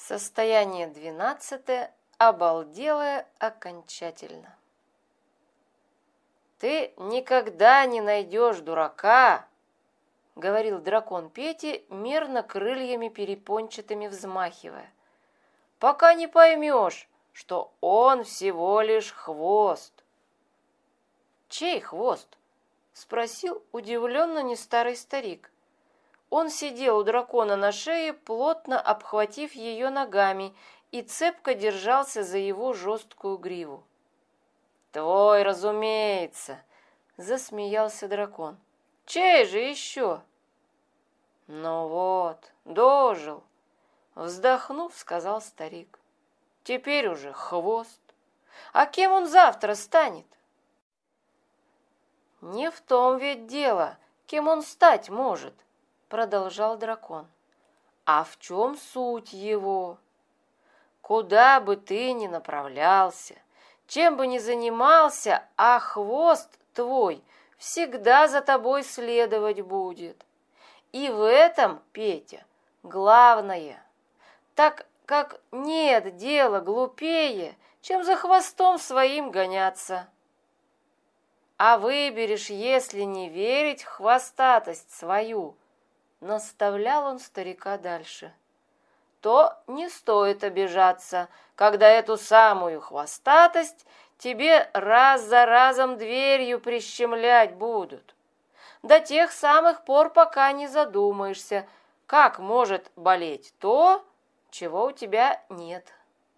Состояние 12. Обалделое окончательно. «Ты никогда не найдешь дурака», — говорил дракон Пете, мерно крыльями перепончатыми взмахивая, «пока не поймешь, что он всего лишь хвост». «Чей хвост?» — спросил удивленно нестарый старик. Он сидел у дракона на шее, плотно обхватив ее ногами, и цепко держался за его жесткую гриву. «Твой, разумеется!» — засмеялся дракон. «Чей же еще?» «Ну вот, дожил!» — вздохнув, сказал старик. «Теперь уже хвост. А кем он завтра станет?» «Не в том ведь дело, кем он стать может», — продолжал дракон. «А в чем суть его? Куда бы ты ни направлялся, чем бы ни занимался, а хвост твой всегда за тобой следовать будет. И в этом, Петя, главное, так как нет дела глупее, чем за хвостом своим гоняться. А выберешь, если не верить в хвостатость свою, наставлял он старика дальше, то не стоит обижаться, когда эту самую хвостатость тебе раз за разом дверью прищемлять будут. До тех самых пор, пока не задумаешься, как может болеть то, чего у тебя нет.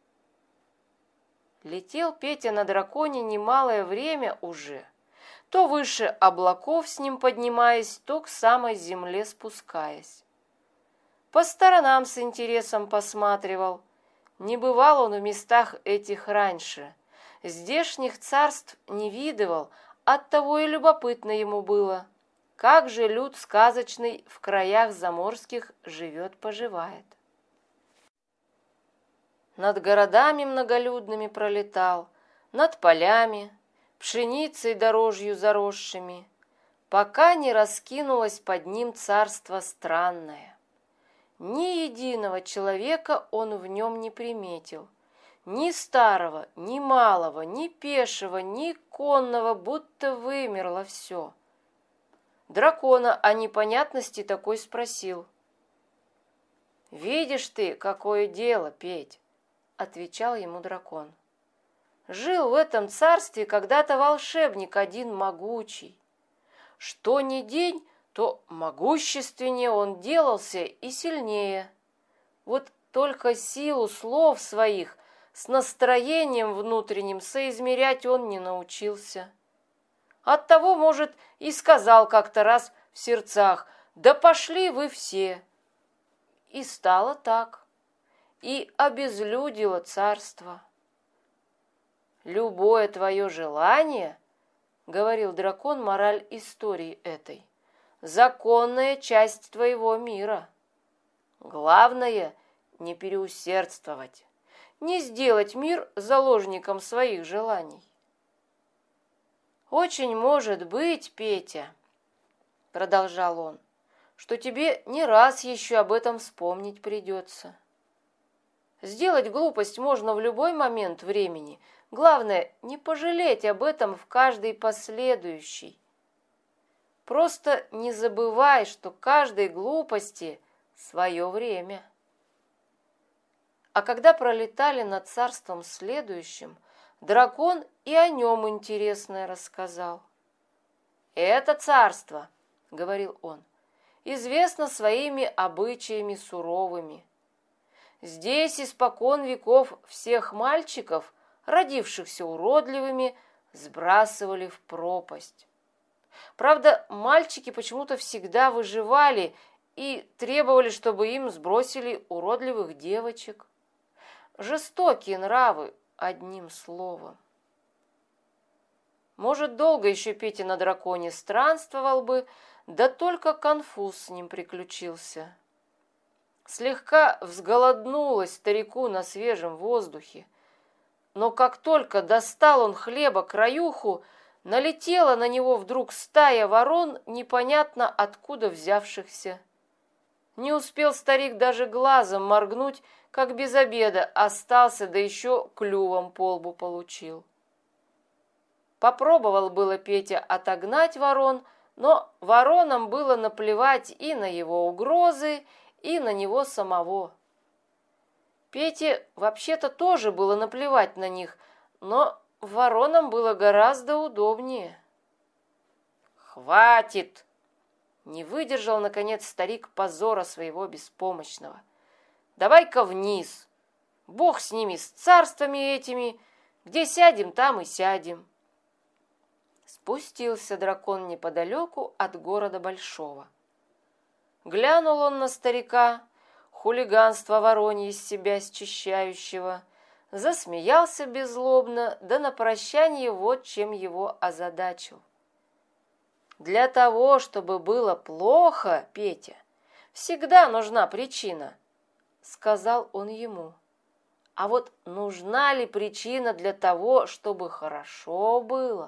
Летел Петя на драконе немалое время уже, то выше облаков с ним поднимаясь, то к самой земле спускаясь. По сторонам с интересом посматривал. Не бывал он в местах этих раньше. Здешних царств не видывал, оттого и любопытно ему было, как же люд сказочный в краях заморских живет-поживает. Над городами многолюдными пролетал, над полями, пшеницей дорожью заросшими, пока не раскинулось под ним царство странное. Ни единого человека он в нем не приметил, ни старого, ни малого, ни пешего, ни конного, будто вымерло все. Дракона о непонятности такой спросил. «Видишь ты, какое дело, Петь?» — отвечал ему дракон. «Жил в этом царстве когда-то волшебник один могучий. Что ни день, то могущественнее он делался и сильнее. Вот только силу слов своих с настроением внутренним соизмерять он не научился. Оттого, может, и сказал как-то раз в сердцах: «Да пошли вы все!» И стало так, и обезлюдило царство. «Любое твое желание, — говорил дракон мораль истории этой, — законная часть твоего мира. Главное — не переусердствовать, не сделать мир заложником своих желаний. Очень может быть, Петя, — продолжал он, — что тебе не раз еще об этом вспомнить придется. Сделать глупость можно в любой момент времени. Главное, не пожалеть об этом в каждый последующий. Просто не забывай, что каждой глупости свое время». А когда пролетали над царством следующим, дракон и о нем интересное рассказал. «Это царство, — говорил он, — известно своими обычаями суровыми. Здесь испокон веков всех мальчиков, родившихся уродливыми, сбрасывали в пропасть. Правда, мальчики почему-то всегда выживали и требовали, чтобы им сбросили уродливых девочек. Жестокие нравы, одним словом. Может, долго еще Петя на драконе странствовал бы, да только конфуз с ним приключился. Слегка взголоднулось старику на свежем воздухе, но как только достал он хлеба краюху, налетела на него вдруг стая ворон, непонятно откуда взявшихся. Не успел старик даже глазом моргнуть, как без обеда остался, да еще клювом по лбу получил. Попробовал было Петя отогнать ворон, но воронам было наплевать и на его угрозы, и на него самого. Пете вообще-то тоже было наплевать на них, но воронам было гораздо удобнее. «Хватит!» — не выдержал, наконец, старик позора своего беспомощного. «Давай-ка вниз! Бог с ними, с царствами этими! Где сядем, там и сядем!» Спустился дракон неподалеку от города Большого. Глянул он на старика, хулиганство воронье из себя счищающего, засмеялся беззлобно, да на прощание вот чем его озадачил. «Для того, чтобы было плохо, Петя, всегда нужна причина», — сказал он ему. «А вот нужна ли причина для того, чтобы хорошо было?»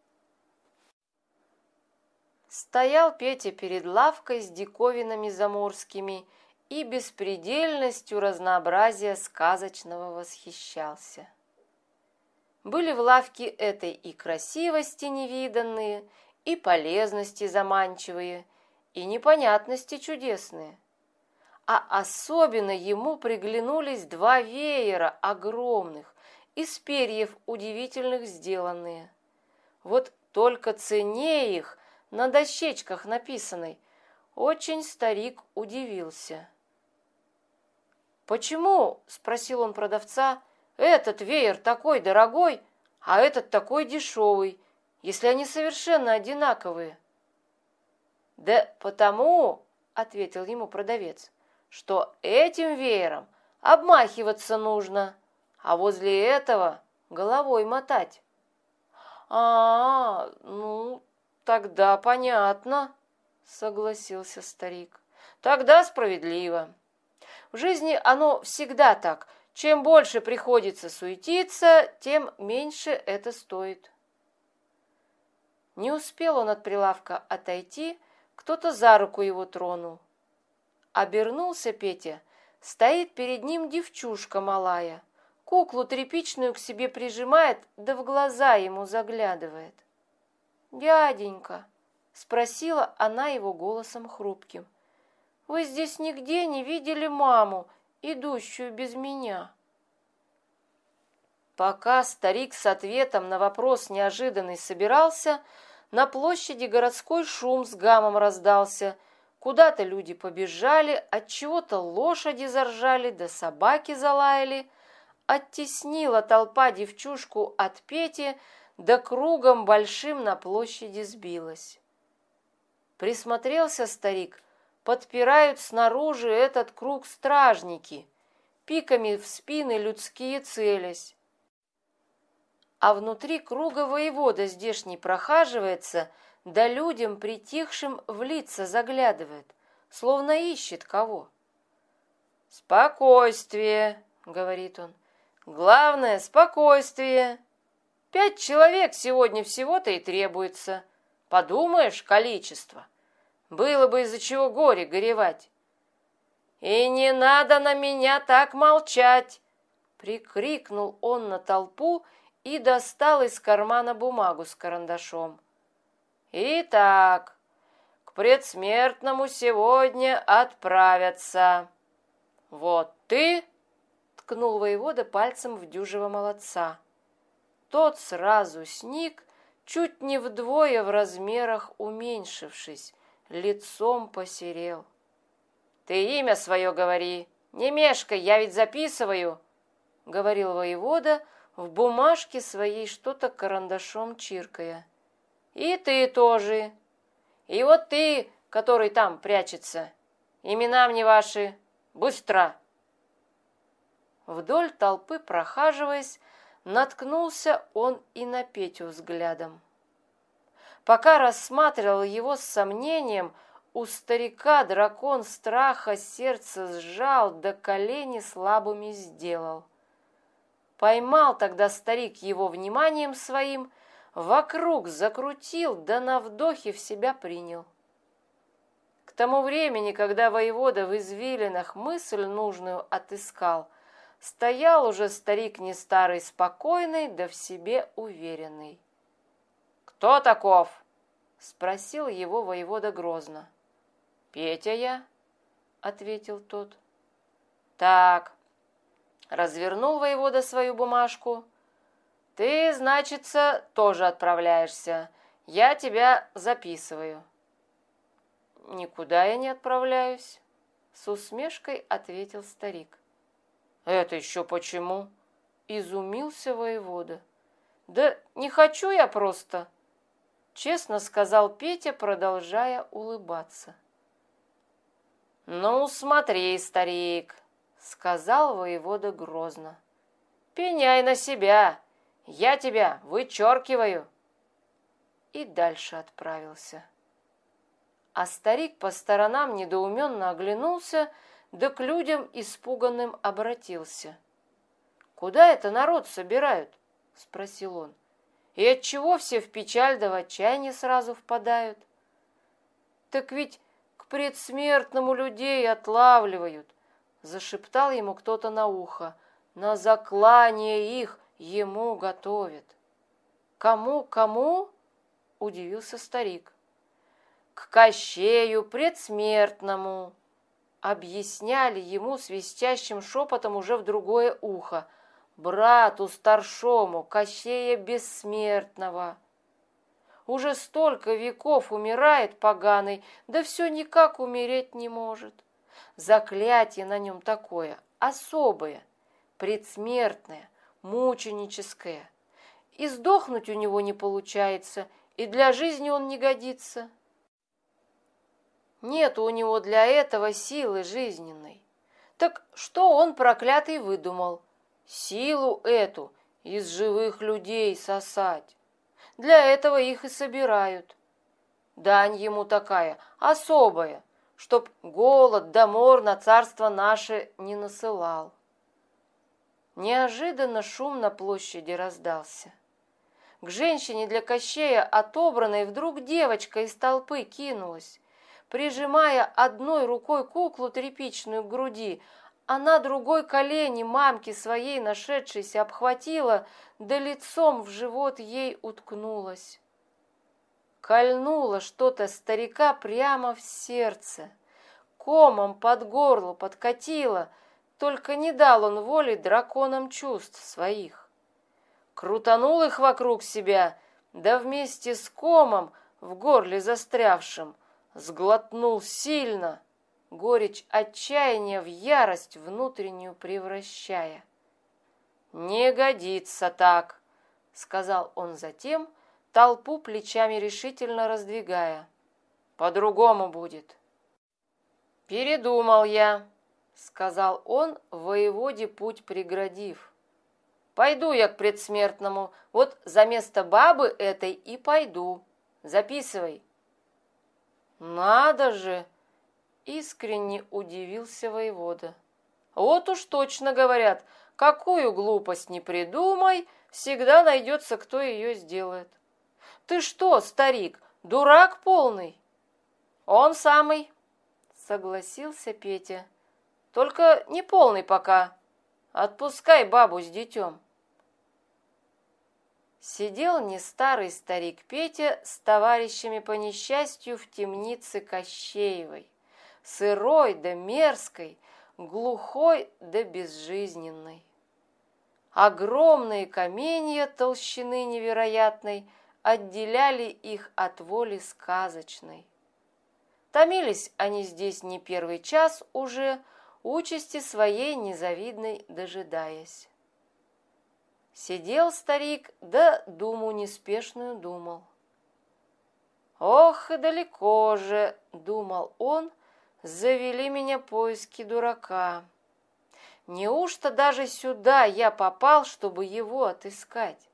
Стоял Петя перед лавкой с диковинами заморскими и беспредельностью разнообразия сказочного восхищался. Были в лавке этой и красивости невиданные, и полезности заманчивые, и непонятности чудесные. А особенно ему приглянулись два веера огромных, из перьев удивительных сделанные. Вот только цене их, на дощечках написанной, очень старик удивился. «Почему, — спросил он продавца, — этот веер такой дорогой, а этот такой дешевый, если они совершенно одинаковые?» «Да потому, — ответил ему продавец, — что этим веером обмахиваться нужно, а возле этого головой мотать». Ну, тогда понятно, — согласился старик. «Тогда справедливо. В жизни оно всегда так. Чем больше приходится суетиться, тем меньше это стоит». Не успел он от прилавка отойти, кто-то за руку его тронул. Обернулся Петя, стоит перед ним девчушка малая, куклу тряпичную к себе прижимает, да в глаза ему заглядывает. «Дяденька», — спросила она его голосом хрупким, — «вы здесь нигде не видели маму, идущую без меня?» Пока старик с ответом на вопрос неожиданный собирался, на площади городской шум с гамом раздался, куда-то люди побежали, отчего-то лошади заржали, да собаки залаяли, оттеснила толпа девчушку от Пети, да кругом большим на площади сбилась. Присмотрелся старик, подпирают снаружи этот круг стражники, пиками в спины людские целясь. А внутри круга воевода здешний прохаживается, да людям притихшим в лица заглядывает, словно ищет кого. «Спокойствие», — говорит он, — «главное — спокойствие. 5 человек сегодня всего-то и требуется. Подумаешь, количество. Было бы из-за чего горе горевать». «И не надо на меня так молчать!» — прикрикнул он на толпу и достал из кармана бумагу с карандашом. «Итак, к предсмертному сегодня отправятся. Вот ты!» — ткнул воевода пальцем в дюжего молодца. Тот сразу сник, чуть не вдвое в размерах уменьшившись, лицом посерел. «Ты имя свое говори, не мешкай, я ведь записываю», — говорил воевода, в бумажке своей что-то карандашом чиркая. «И ты тоже. И вот ты, который там прячется. Имена мне ваши. Быстро!» Вдоль толпы прохаживаясь, наткнулся он и на Петю взглядом. Пока рассматривал его с сомнением, у старика дракон страха сердце сжал, да колени слабыми сделал. Поймал тогда старик его вниманием своим, вокруг закрутил, да на вдохе в себя принял. К тому времени, когда воевода в извилинах мысль нужную отыскал, стоял уже старик не старый спокойный, да в себе уверенный. «Кто таков?» — спросил его воевода грозно. «Петя я», — ответил тот. «Так», — развернул воевода свою бумажку, — «ты, значится, тоже отправляешься. Я тебя записываю». «Никуда я не отправляюсь», — с усмешкой ответил старик. «Это еще почему?» — изумился воевода. «Да не хочу я просто», — честно сказал Петя, продолжая улыбаться. «Ну, смотри, старик», — сказал воевода грозно. «Пеняй на себя, я тебя вычеркиваю». И дальше отправился. А старик по сторонам недоуменно оглянулся, да к людям испуганным обратился. «Куда это народ собирают?» — спросил он. «И отчего все в печаль да в отчаяние сразу впадают?» «Так ведь к предсмертному людей отлавливают», — зашептал ему кто-то на ухо. «На заклание их ему готовят». «Кому?» — удивился старик. «К Кощею предсмертному», — объясняли ему свистящим шепотом уже в другое ухо, «брату старшому Кощея бессмертного. Уже столько веков умирает поганый, да все никак умереть не может. Заклятие на нем такое, особое, предсмертное, мученическое. И сдохнуть у него не получается, и для жизни он не годится. Нет у него для этого силы жизненной. Так что он, проклятый, выдумал? Силу эту из живых людей сосать. Для этого их и собирают. Дань ему такая, особая, чтоб голод да мор на царство наше не насылал». Неожиданно шум на площади раздался. К женщине для Кощея отобранной вдруг девочка из толпы кинулась. Прижимая одной рукой куклу тряпичную к груди, она другой колени мамки своей нашедшейся обхватила, да лицом в живот ей уткнулась. Кольнуло что-то старика прямо в сердце, комом под горло подкатило, только не дал он воли драконам чувств своих. Крутанул их вокруг себя, да вместе с комом в горле застрявшим сглотнул сильно, горечь отчаяния в ярость внутреннюю превращая. «Не годится так», — сказал он затем, толпу плечами решительно раздвигая. «По-другому будет». «Передумал я», — сказал он, воеводе путь преградив. «Пойду я к предсмертному, вот за место бабы этой и пойду. Записывай». «Надо же!» — искренне удивился воевода. «Вот уж точно говорят, какую глупость не придумай, всегда найдется, кто ее сделает. Ты что, старик, дурак полный?» «Он самый», — согласился Петя. «Только не полный пока. Отпускай бабу с детем». Сидел не старый старик Петя с товарищами по несчастью в темнице Кощеевой, сырой да мерзкой, глухой да безжизненной. Огромные каменья толщины невероятной отделяли их от воли сказочной. Томились они здесь не первый час уже, участи своей незавидной дожидаясь. Сидел старик, да думу неспешную думал. «Ох, и далеко же, — думал он, — завели меня поиски дурака. Неужто даже сюда я попал, чтобы его отыскать?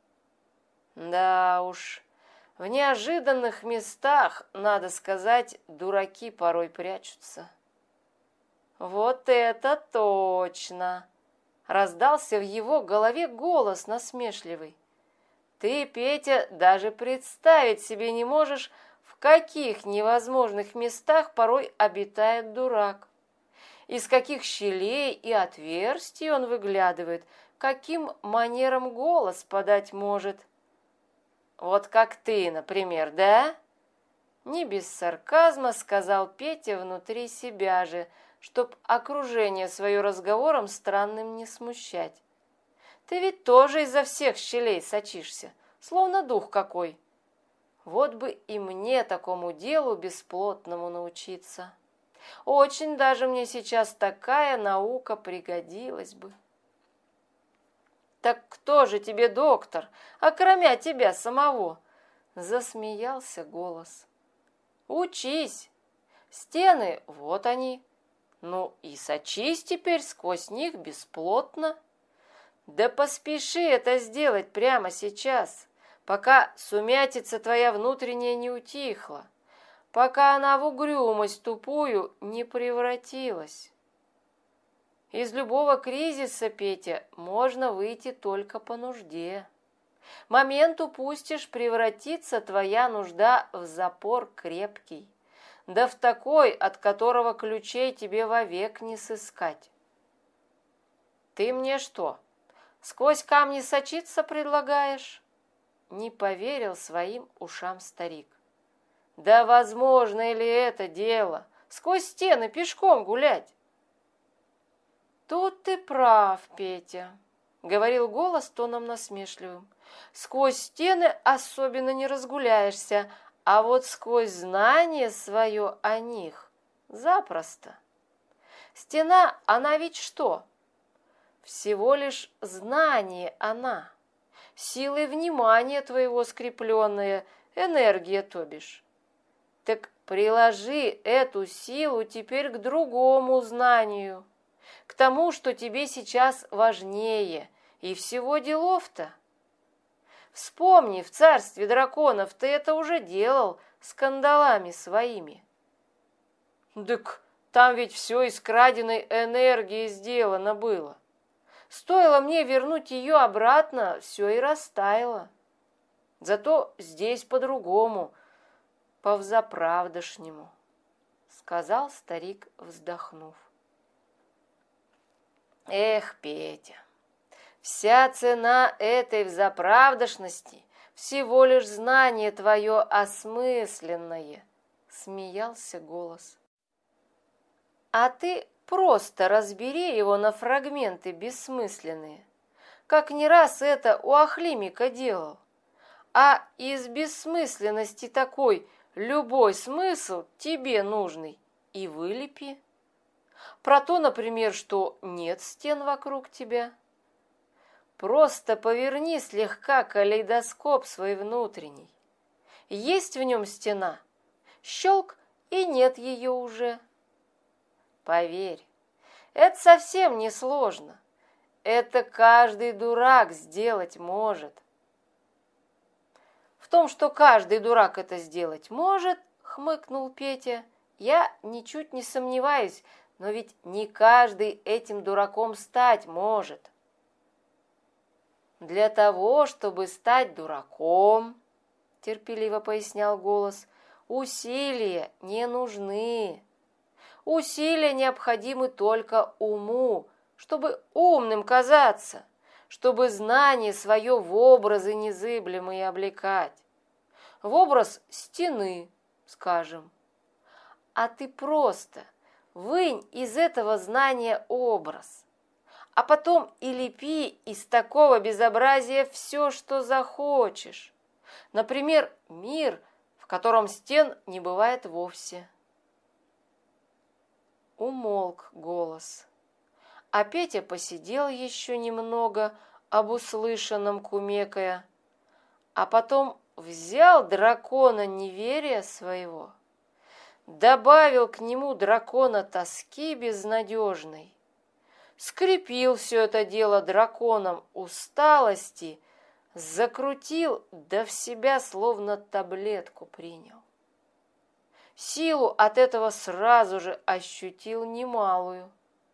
Да уж, в неожиданных местах, надо сказать, дураки порой прячутся». «Вот это точно!» — раздался в его голове голос насмешливый. «Ты, Петя, даже представить себе не можешь, в каких невозможных местах порой обитает дурак, из каких щелей и отверстий он выглядывает, каким манером голос подать может. Вот как ты, например, да? Не без сарказма сказал Петя внутри себя же, чтоб окружение свое разговором странным не смущать. Ты ведь тоже изо всех щелей сочишься, словно дух какой. Вот бы и мне такому делу бесплотному научиться. Очень даже мне сейчас такая наука пригодилась бы. Так кто же тебе доктор, окромя тебя самого? Засмеялся голос. Учись. Стены, вот они. Ну и сочись теперь сквозь них бесплотно. Да поспеши это сделать прямо сейчас, пока сумятица твоя внутренняя не утихла, пока она в угрюмость тупую не превратилась. Из любого кризиса, Петя, можно выйти только по нужде. Момент упустишь, превратится твоя нужда в запор крепкий, да в такой, от которого ключей тебе вовек не сыскать. Ты мне что, сквозь камни сочиться предлагаешь? Не поверил своим ушам старик. Да возможно ли это дело, сквозь стены пешком гулять? Тут ты прав, Петя, говорил голос тоном насмешливым. Сквозь стены особенно не разгуляешься, а вот сквозь знание свое о них запросто. Стена, она ведь что? Всего лишь знание она, силой внимания твоего скрепленная, энергия, то бишь. Так приложи эту силу теперь к другому знанию, к тому, что тебе сейчас важнее, и всего делов-то. Вспомни, в царстве драконов ты это уже делал с кандалами своими. Так там ведь все из краденой энергии сделано было. Стоило мне вернуть ее обратно, все и растаяло. Зато здесь по-другому, по-взаправдошнему, сказал старик, вздохнув. Эх, Петя, вся цена этой взаправдошности всего лишь знание твое осмысленное, смеялся голос. А ты просто разбери его на фрагменты бессмысленные, как не раз это у Ахлимика делал. А из бессмысленности такой любой смысл тебе нужный и вылепи. Про то, например, что нет стен вокруг тебя. Просто поверни слегка калейдоскоп свой внутренний. Есть в нем стена, щелк, и нет ее уже. Поверь, это совсем не сложно. Это каждый дурак сделать может. В том, что каждый дурак это сделать может, хмыкнул Петя, я ничуть не сомневаюсь, но ведь не каждый этим дураком стать может. Для того, чтобы стать дураком, терпеливо пояснял голос, усилия не нужны. Усилия необходимы только уму, чтобы умным казаться, чтобы знание свое в образы незыблемые облекать. В образ стены, скажем. А ты просто вынь из этого знания образ, а потом и лепи из такого безобразия все, что захочешь. Например, мир, в котором стен не бывает вовсе. Умолк голос. А Петя посидел еще немного, об услышанном кумекая, а потом взял дракона неверия своего, добавил к нему дракона тоски безнадежной, скрепил все это дело драконом усталости, закрутил, да в себя словно таблетку принял. Силу от этого сразу же ощутил немалую.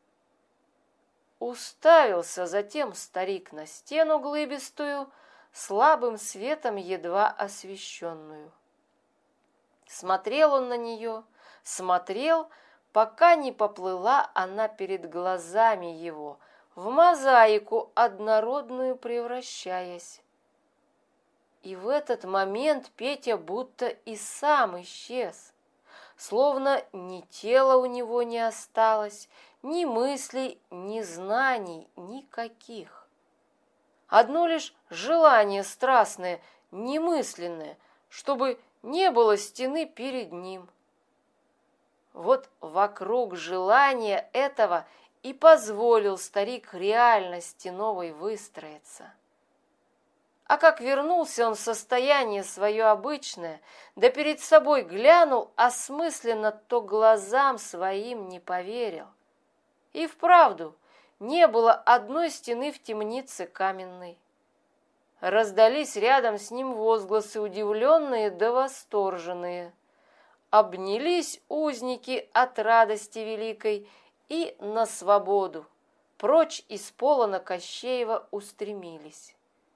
Уставился затем старик на стену глыбистую, слабым светом едва освещенную. Смотрел он на нее, смотрел, пока не поплыла она перед глазами его, в мозаику однородную превращаясь. И в этот момент Петя будто и сам исчез, словно ни тела у него не осталось, ни мыслей, ни знаний никаких. Одно лишь желание страстное, немысленное, чтобы не было стены перед ним. Вот вокруг желания этого и позволил старик реальности новой выстроиться. А как вернулся он в состояние свое обычное, да перед собой глянул осмысленно, то глазам своим не поверил. И вправду не было одной стены в темнице каменной. Раздались рядом с ним возгласы удивленные да восторженные. Обнялись узники от радости великой и на свободу, прочь из полона Кощеева устремились.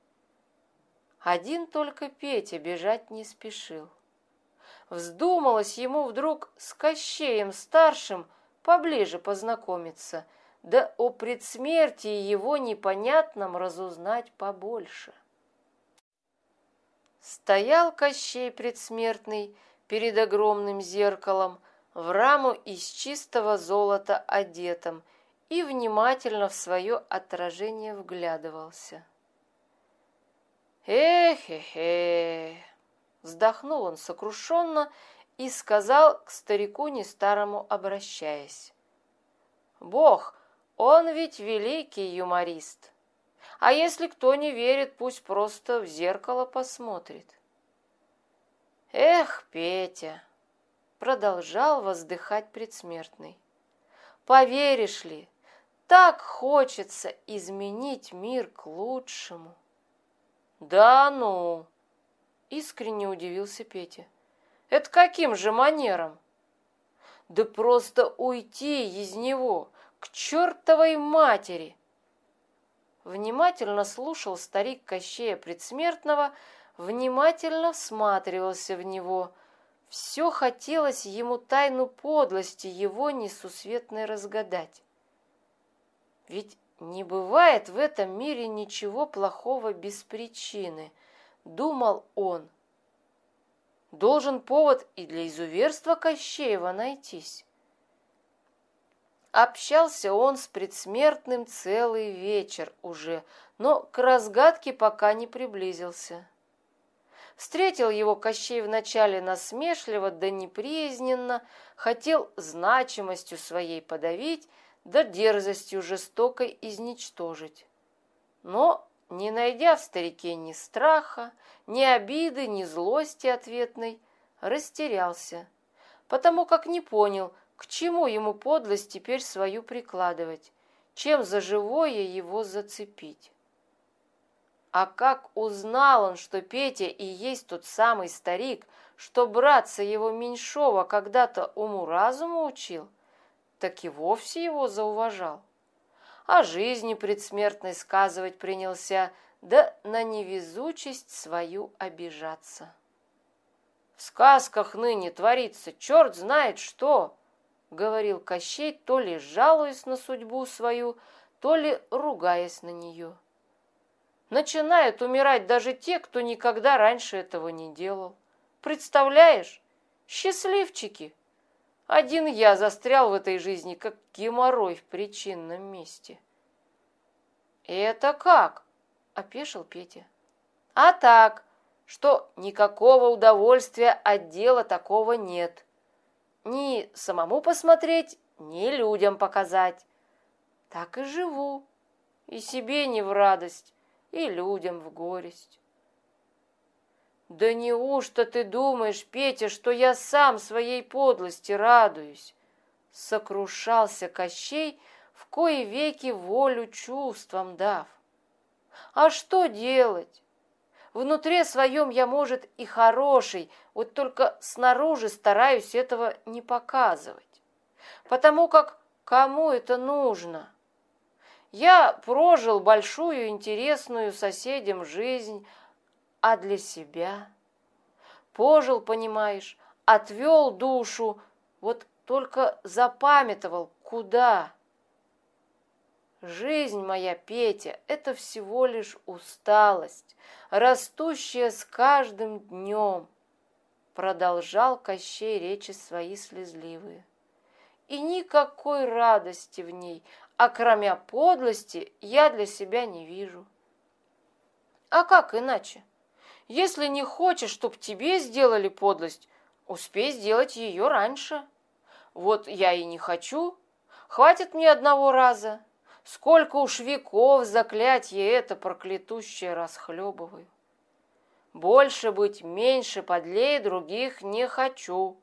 Один только Петя бежать не спешил. Вздумалось ему вдруг с Кощеем старшим поближе познакомиться, да о предсмертии его непонятном разузнать побольше. Стоял Кощей предсмертный перед огромным зеркалом, в раму из чистого золота одетом, и внимательно в свое отражение вглядывался. «Эх-эх-эх!» Вздохнул он сокрушенно и сказал к старику не старому обращаясь. «Бог, он ведь великий юморист. А если кто не верит, пусть просто в зеркало посмотрит». «Эх, Петя!» Продолжал воздыхать предсмертный. «Поверишь ли, так хочется изменить мир к лучшему». «Да ну!» — искренне удивился Петя. «Это каким же манером?» «Да просто уйти из него, к чертовой матери!» Внимательно слушал старик Кощея Предсмертного, внимательно всматривался в него. Все хотелось ему тайну подлости его несусветной разгадать. Ведь не бывает в этом мире ничего плохого без причины, думал он. Должен повод и для изуверства Кощеева найтись. Общался он с предсмертным целый вечер уже, но к разгадке пока не приблизился. Встретил его Кощей вначале насмешливо да неприязненно, хотел значимостью своей подавить, да дерзостью жестокой изничтожить. Но, не найдя в старике ни страха, ни обиды, ни злости ответной, растерялся, потому как не понял, к чему ему подлость теперь свою прикладывать, чем за живое его зацепить. А как узнал он, что Петя и есть тот самый старик, что братца его меньшого когда-то уму-разуму учил, так и вовсе его зауважал. О жизни предсмертной сказывать принялся, да на невезучесть свою обижаться. «В сказках ныне творится черт знает что», — говорил Кощей, то ли жалуясь на судьбу свою, то ли ругаясь на нее. «Начинают умирать даже те, кто никогда раньше этого не делал. Представляешь, счастливчики! Один я застрял в этой жизни, как геморрой в причинном месте». «Это как?» — опешил Петя. «А так, что никакого удовольствия от дела такого нет. Ни самому посмотреть, ни людям показать. Так и живу, и себе не в радость, и людям в горесть». «Да неужто ты думаешь, Петя, что я сам своей подлости радуюсь?» Сокрушался Кощей, в кои веки волю чувствам дав. «А что делать? Внутри своем я, может, и хороший, вот только снаружи стараюсь этого не показывать, потому как кому это нужно? Я прожил большую интересную соседям жизнь, а для себя? Пожил, понимаешь, отвел душу, вот только запамятовал, куда. Жизнь моя, Петя, это всего лишь усталость, растущая с каждым днем, продолжал Кощей речи свои слезливые. И никакой радости в ней, а кроме подлости, я для себя не вижу. А как иначе? Если не хочешь, чтоб тебе сделали подлость, успей сделать ее раньше. Вот я и не хочу. Хватит мне одного раза. Сколько уж веков заклятье это проклятущее расхлебываю. Больше быть, меньше подлей других не хочу.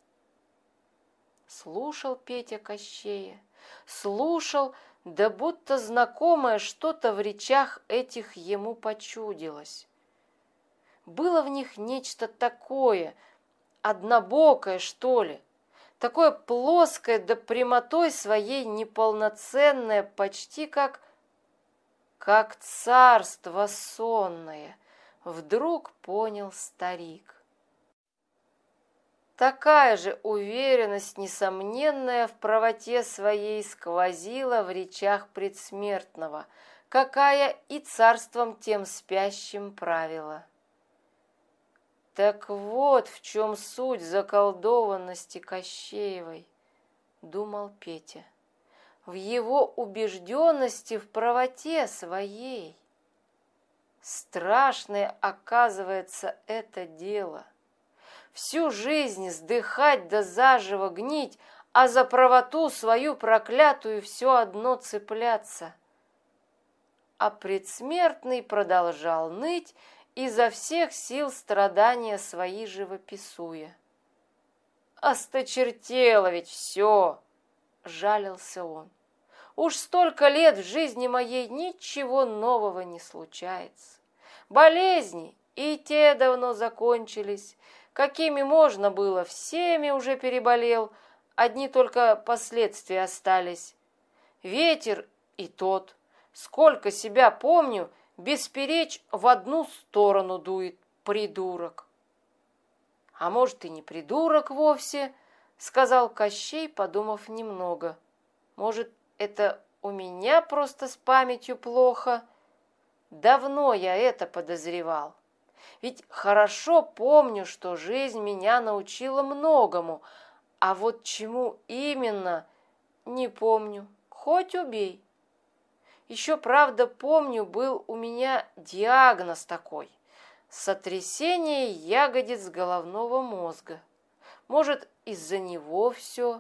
Слушал Петя Кощея, слушал, да будто знакомое что-то в речах этих ему почудилось. Было в них нечто такое, однобокое, что ли, такое плоское да прямотой своей неполноценное, почти как царство сонное, вдруг понял старик. Такая же уверенность несомненная в правоте своей сквозила в речах предсмертного, какая и царством тем спящим правила. Так вот в чем суть заколдованности Кощеевой, думал Петя, в его убежденности в правоте своей. Страшное, оказывается, это дело. Всю жизнь сдыхать да заживо гнить, а за правоту свою проклятую все одно цепляться. А предсмертный продолжал ныть, изо всех сил страдания свои живописуя. «Осточертело ведь все!» — жалился он. «Уж столько лет в жизни моей ничего нового не случается. Болезни и те давно закончились. Какими можно было, всеми уже переболел, одни только последствия остались. Ветер и тот, сколько себя помню, бесперечь в одну сторону дует, придурок». «А может, и не придурок вовсе», — сказал Кощей, подумав немного. «Может, это у меня просто с памятью плохо? Давно я это подозревал. Ведь хорошо помню, что жизнь меня научила многому, а вот чему именно, не помню, хоть убей. Еще, правда, помню, был у меня диагноз такой – сотрясение ягодиц головного мозга. Может, из-за него все?»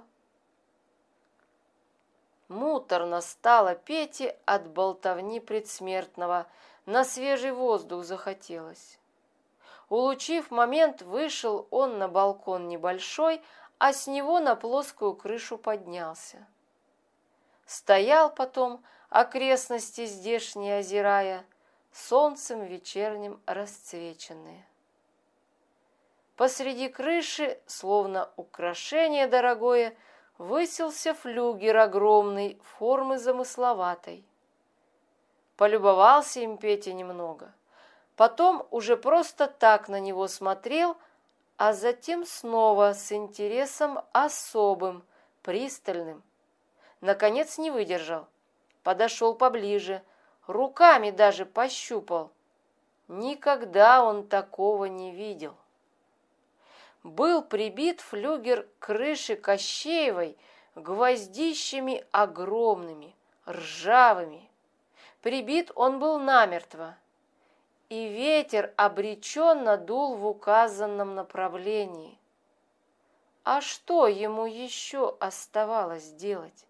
Муторно стало Пете от болтовни предсмертного, на свежий воздух захотелось. Улучив момент, вышел он на балкон небольшой, а с него на плоскую крышу поднялся. Стоял потом, окрестности здешние озирая, солнцем вечерним расцвеченные. Посреди крыши, словно украшение дорогое, высился флюгер огромный, формы замысловатой. Полюбовался им Петя немного. Потом уже просто так на него смотрел, а затем снова с интересом особым, пристальным. Наконец не выдержал. Подошел поближе, руками даже пощупал. Никогда он такого не видел. Был прибит флюгер к крыше Кощеевой гвоздищами огромными, ржавыми. Прибит он был намертво, и ветер обреченно дул в указанном направлении. А что ему еще оставалось делать?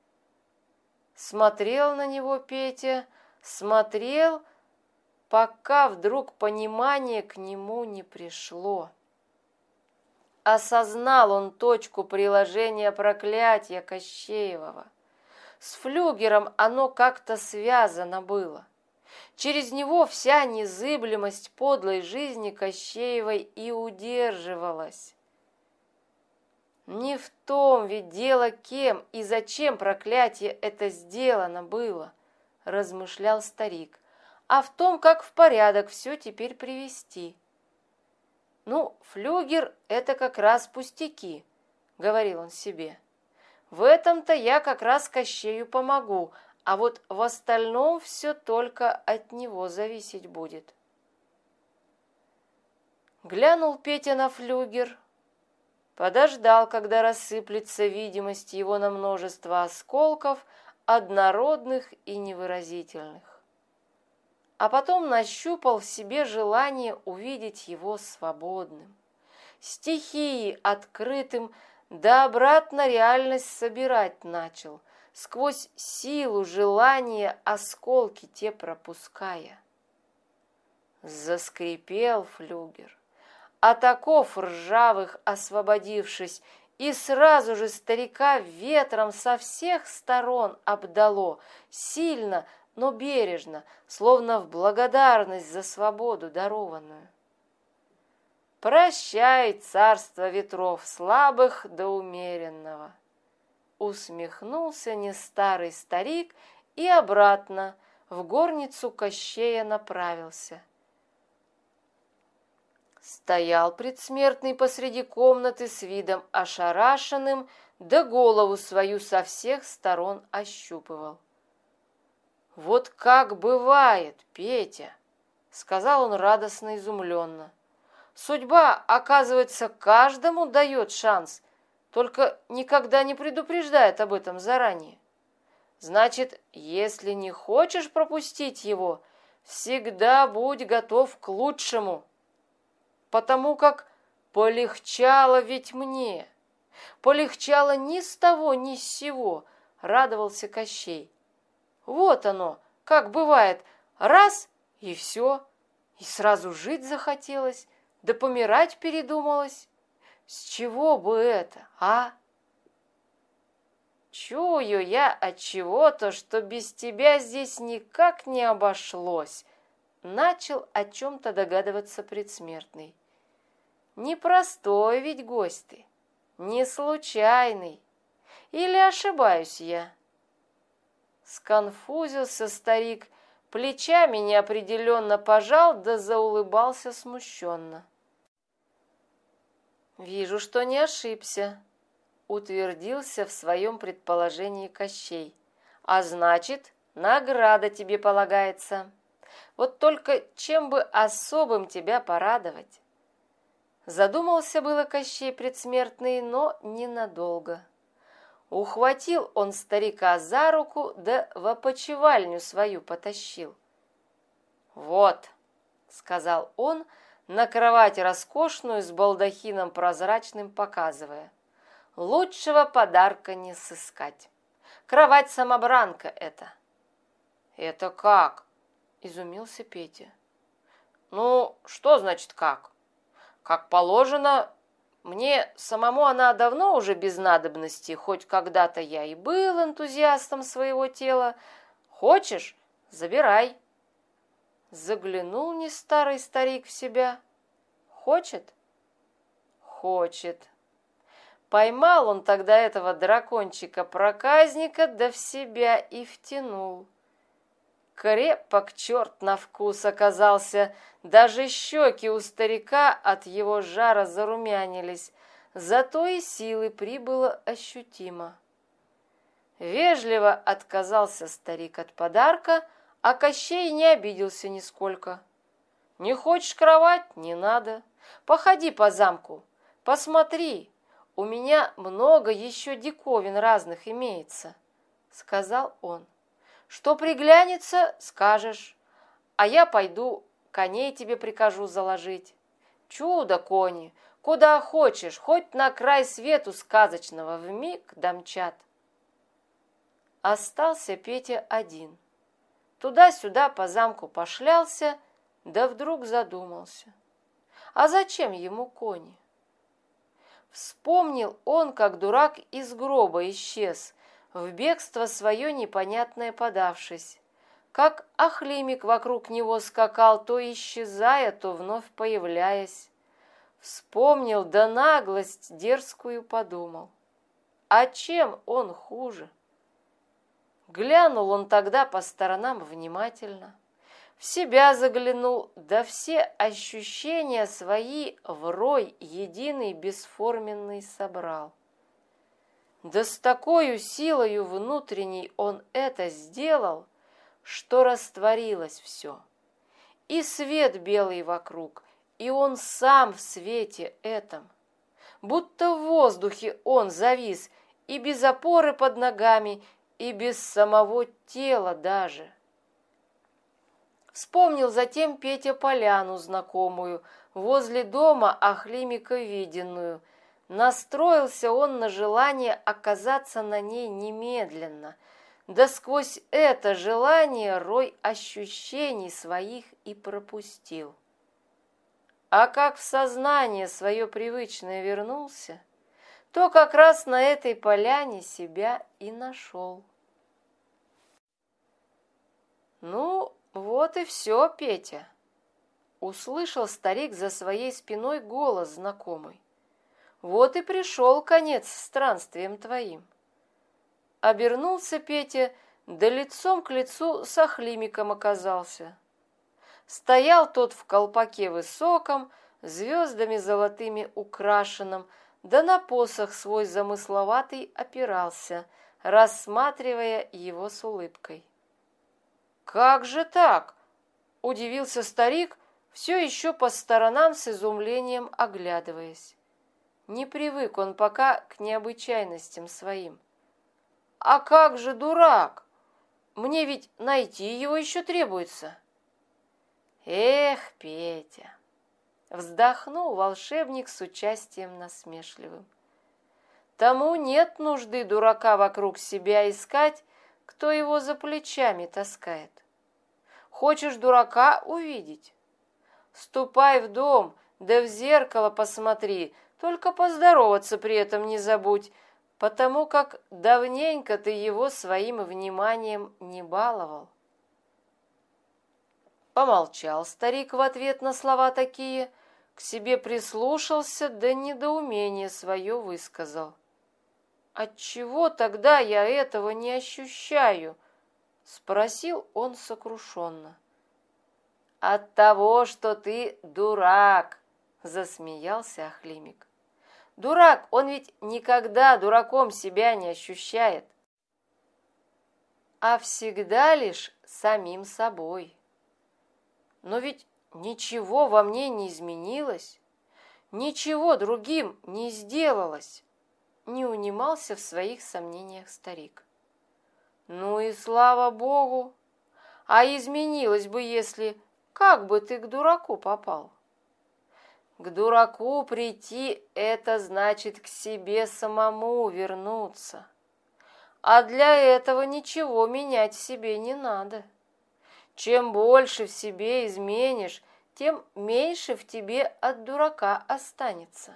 Смотрел на него Петя, смотрел, пока вдруг понимание к нему не пришло. Осознал он точку приложения проклятия Кощеевого. С флюгером оно как-то связано было. Через него вся незыблемость подлой жизни Кощеевой и удерживалась. Не в том ведь дело, кем и зачем проклятие это сделано было, размышлял старик, а в том, как в порядок все теперь привести. «Ну, флюгер — это как раз пустяки», — говорил он себе. «В этом-то я как раз Кощею помогу, а вот в остальном все только от него зависеть будет». Глянул Петя на флюгер, подождал, когда рассыплется видимость его на множество осколков, однородных и невыразительных. А потом нащупал в себе желание увидеть его свободным, стихии открытым, да обратно реальность собирать начал, сквозь силу желания осколки те пропуская. Заскрипел флюгер, от оков ржавых освободившись, и сразу же старика ветром со всех сторон обдало, сильно, но бережно, словно в благодарность за свободу дарованную. «Прощай, царство ветров слабых до умеренного!» Усмехнулся нестарый старик и обратно в горницу Кощея направился. Стоял предсмертный посреди комнаты с видом ошарашенным, да голову свою со всех сторон ощупывал. «Вот как бывает, Петя!» — сказал он радостно изумленно. «Судьба, оказывается, каждому дает шанс, только никогда не предупреждает об этом заранее. Значит, если не хочешь пропустить его, всегда будь готов к лучшему, потому как полегчало ведь мне, полегчало ни с того, ни с сего», — радовался Кощей. «Вот оно, как бывает, раз — и все, и сразу жить захотелось, да помирать передумалось. С чего бы это, а?» «Чую я от чего-то, что без тебя здесь никак не обошлось», — начал о чем-то догадываться предсмертный. «Непростой ведь гость ты, не случайный. Или ошибаюсь я?» Сконфузился старик, плечами неопределенно пожал, да заулыбался смущенно. «Вижу, что не ошибся», — утвердился в своем предположении Кощей. «А значит, награда тебе полагается. Вот только чем бы особым тебя порадовать?» Задумался было Кощей предсмертный, но ненадолго. Ухватил он старика за руку, да в опочивальню свою потащил. «Вот», — сказал он, на кровать роскошную с балдахином прозрачным показывая, — «лучшего подарка не сыскать. Кровать-самобранка это». «Это как?» — изумился Петя. «Ну, что значит как? Как положено, мне самому она давно уже без надобности, хоть когда-то я и был энтузиастом своего тела. Хочешь — забирай». Заглянул не старый старик в себя. Хочет? Хочет. Поймал он тогда этого дракончика-проказника, да в себя и втянул. Крепок черт на вкус оказался, даже щеки у старика от его жара зарумянились, зато и силы прибыло ощутимо. Вежливо отказался старик от подарка, а Кощей не обиделся нисколько. «Не хочешь кровать? Не надо. Походи по замку, посмотри, у меня много еще диковин разных имеется», — сказал он. «Что приглянется, скажешь, а я пойду, коней тебе прикажу заложить. Чудо-кони, куда хочешь, хоть на край свету сказочного вмиг домчат». Остался Петя один. Туда-сюда по замку пошлялся, да вдруг задумался. А зачем ему кони? Вспомнил он, как дурак из гроба исчез, в бегство свое непонятное подавшись, как охлимик вокруг него скакал, то исчезая, то вновь появляясь. Вспомнил, да наглость дерзкую подумал. А чем он хуже? Глянул он тогда по сторонам внимательно. в себя заглянул, да все ощущения свои в рой единый бесформенный собрал. Да с такою силою внутренней он это сделал, что растворилось все. И свет белый вокруг, и он сам в свете этом. Будто в воздухе он завис, и без опоры под ногами, и без самого тела даже. Вспомнил затем Петя поляну знакомую, возле дома Ахлимика виденную. Настроился он на желание оказаться на ней немедленно, да сквозь это желание рой ощущений своих и пропустил. А как в сознание свое привычное вернулся, то как раз на этой поляне себя и нашел. Ну, вот и все, Петя. Услышал старик за своей спиной голос знакомый. Вот и пришел конец странствиям твоим. Обернулся Петя, да лицом к лицу с Ахлимиком оказался. Стоял тот в колпаке высоком, звездами золотыми украшенном, да на посох свой замысловатый опирался, рассматривая его с улыбкой. «Как же так?» – удивился старик, все еще по сторонам с изумлением оглядываясь. Не привык он пока к необычайностям своим. «А как же дурак? Мне ведь найти его еще требуется». «Эх, Петя!» – вздохнул волшебник с участием насмешливым. «Тому нет нужды дурака вокруг себя искать, кто его за плечами таскает. Хочешь дурака увидеть? Ступай в дом, да в зеркало посмотри, только поздороваться при этом не забудь, потому как давненько ты его своим вниманием не баловал». Помолчал старик в ответ на слова такие, к себе прислушался, да недоумение свое высказал. «Отчего тогда я этого не ощущаю?» — спросил он сокрушенно. «От того, что ты дурак!» — засмеялся Ахлимик. «Дурак, он ведь никогда дураком себя не ощущает, а всегда лишь самим собой. Но ведь ничего во мне не изменилось, ничего другим не сделалось», — не унимался в своих сомнениях старик. «Ну и слава Богу! А изменилось бы, если... Как бы ты к дураку попал?» «К дураку прийти — это значит к себе самому вернуться. А для этого ничего менять в себе не надо. Чем больше в себе изменишь, тем меньше в тебе от дурака останется».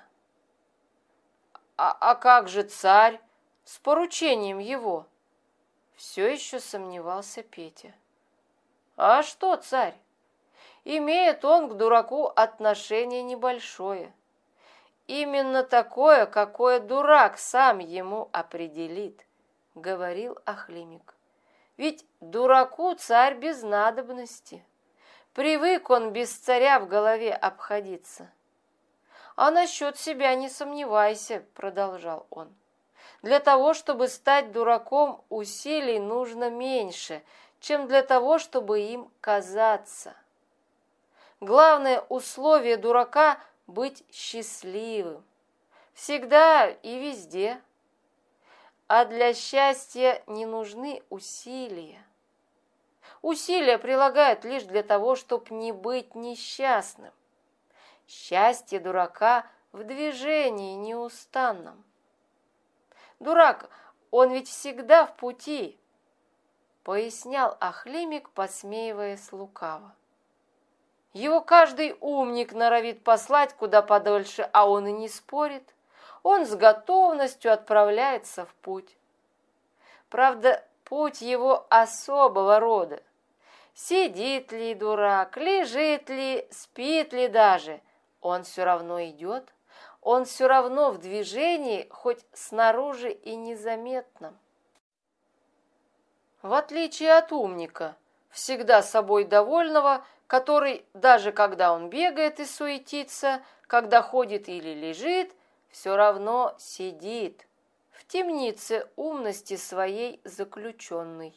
«А как же царь с поручением его?» Все еще сомневался Петя. «А что царь? Имеет он к дураку отношение небольшое. Именно такое, какое дурак сам ему определит», — говорил Ахлимик. «Ведь дураку царь без надобности. Привык он без царя в голове обходиться». «А насчет себя не сомневайся», — продолжал он. «Для того, чтобы стать дураком, усилий нужно меньше, чем для того, чтобы им казаться. Главное условие дурака — быть счастливым. Всегда и везде. А для счастья не нужны усилия. Усилия прилагают лишь для того, чтобы не быть несчастным. Счастье дурака в движении неустанном. Дурак, он ведь всегда в пути», — пояснял Ахлимик, посмеиваясь лукаво. «Его каждый умник норовит послать куда подольше, а он и не спорит. Он с готовностью отправляется в путь. Правда, путь его особого рода. Сидит ли дурак, лежит ли, спит ли даже, он все равно идет, он все равно в движении, хоть снаружи и незаметном. В отличие от умника, всегда собой довольного, который, даже когда он бегает и суетится, когда ходит или лежит, все равно сидит в темнице умности своей заключенной.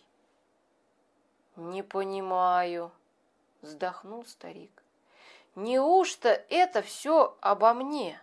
«Не понимаю», — вздохнул старик. «Неужто это все обо мне?»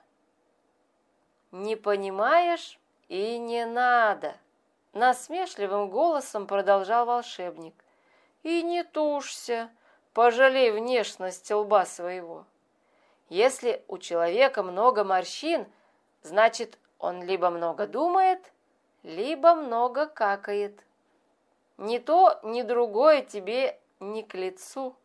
«Не понимаешь, и не надо», — насмешливым голосом продолжал волшебник. «И не тушься, пожалей внешность лба своего. Если у человека много морщин, значит, он либо много думает, либо много какает. Ни то, ни другое тебе не к лицу.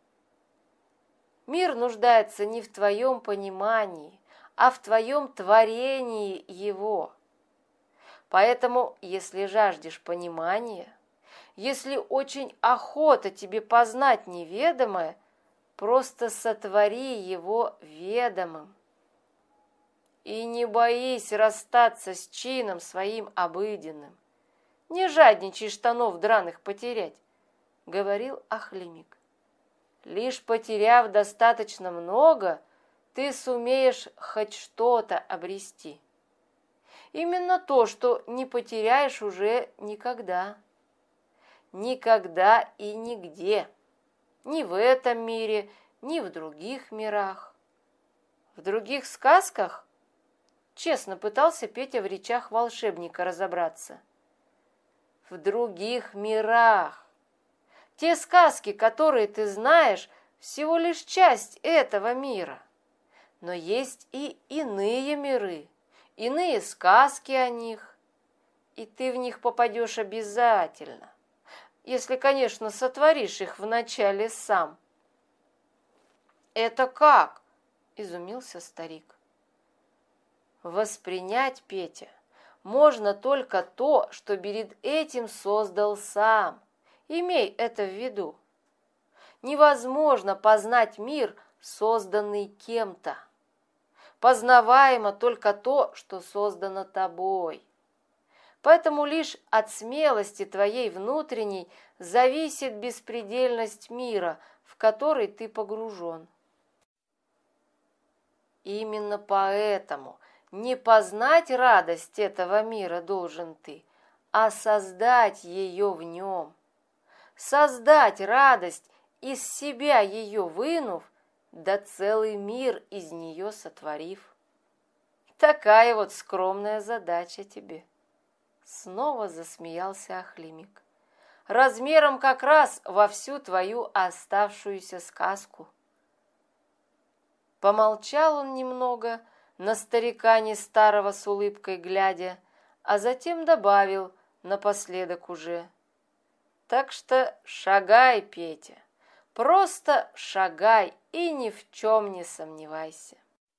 Мир нуждается не в твоем понимании, а в твоем творении его. Поэтому, если жаждешь понимания, если очень охота тебе познать неведомое, просто сотвори его ведомым. И не боись расстаться с чином своим обыденным. Не жадничай штанов драных потерять, говорил Охлимик. Лишь потеряв достаточно много, ты сумеешь хоть что-то обрести. Именно то, что не потеряешь уже никогда. Никогда и нигде. Ни в этом мире, ни в других мирах. В других сказках? Честно пытался Петя в речах волшебника разобраться. В других мирах. Те сказки, которые ты знаешь, всего лишь часть этого мира. Но есть и иные миры, иные сказки о них. И ты в них попадешь обязательно. Если, конечно, сотворишь их вначале сам. «Это как?» – изумился старик. Воспринять, Петя, можно только то, что перед этим создал сам. Имей это в виду. Невозможно познать мир, созданный кем-то. Познаваемо только то, что создано тобой. Поэтому лишь от смелости твоей внутренней зависит беспредельность мира, в который ты погружен. Именно поэтому не познать радость этого мира должен ты, а создать ее в нем. Создать радость, из себя ее вынув, да целый мир из нее сотворив. Такая вот скромная задача тебе. Снова засмеялся Охлимик. Размером как раз во всю твою оставшуюся сказку. Помолчал он немного, на старика не старого с улыбкой глядя, а затем добавил напоследок уже. Так что шагай, Петя, просто шагай и ни в чем не сомневайся.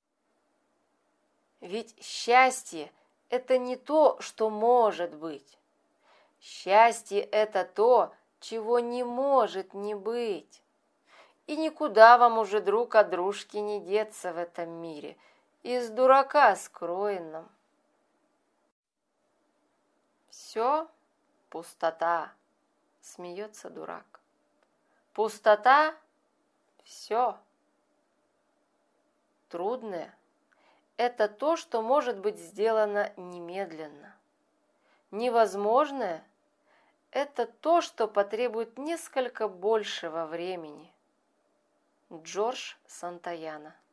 Ведь счастье – это не то, что может быть. Счастье – это то, чего не может не быть. И никуда вам уже друг от дружки не деться в этом мире, из дурака скроенном. Все пустота, смеется дурак. Пустота – все. Трудное – это то, что может быть сделано немедленно. Невозможное – это то, что потребует несколько большего времени. Джордж Сантаяна.